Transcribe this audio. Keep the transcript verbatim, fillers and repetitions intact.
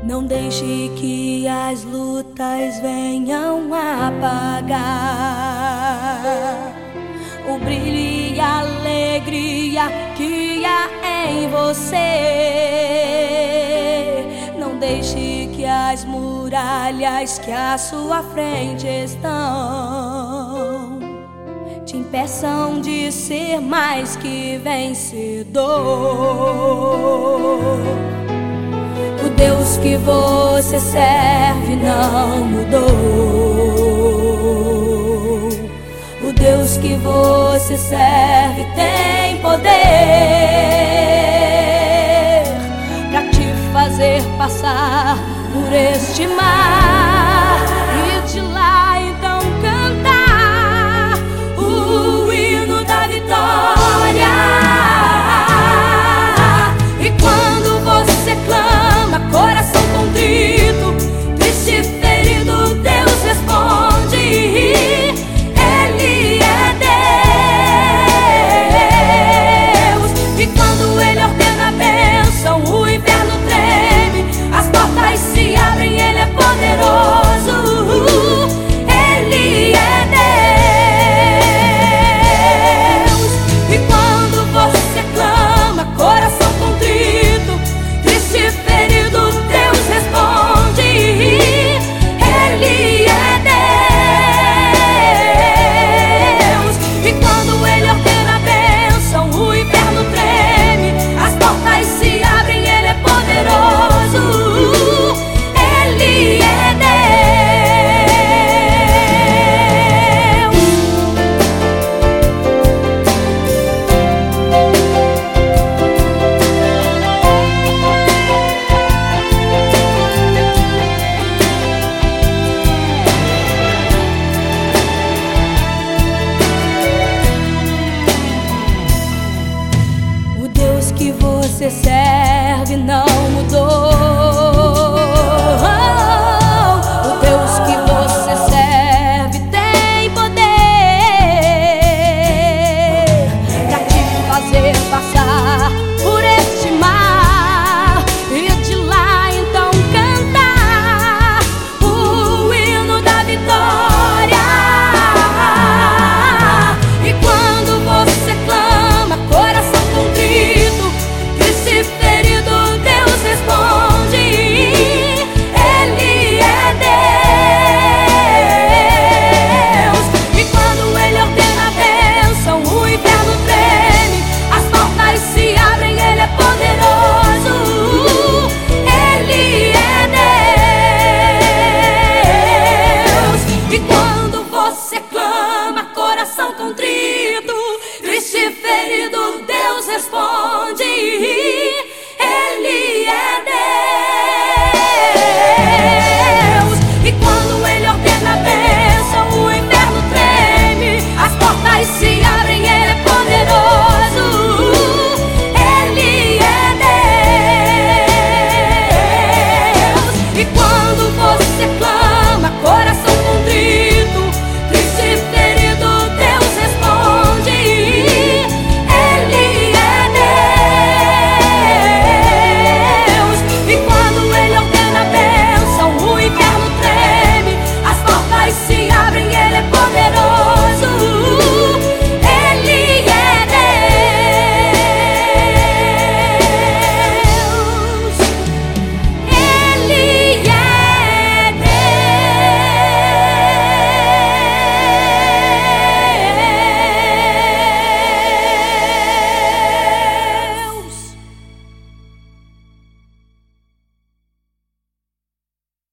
Não deixe que as lutas venham apagar o brilho e a alegria que há em você. Não deixe que as muralhas que à sua frente estão te impeçam de ser mais que vencedor. O Deus que você serve não mudou. O Deus que você serve tem poder pra te fazer passar por este mar e de lá então cantar o hino da vitória. E quando você clama, coração contrito, triste, ferido, Deus responde. Ele é Deus. E quando Ele ordena a bênção, o inferno treme, as portas se abrem, Ele é poderoso. Ele é Deus. E quando você clama, coração contrito, triste, ferido, Deus responde. Ele é Deus. E quando Ele ordena a bênção, o inferno treme, as portas se abrem, Ele é poderoso. Ele é O Deus que você serve não mudou.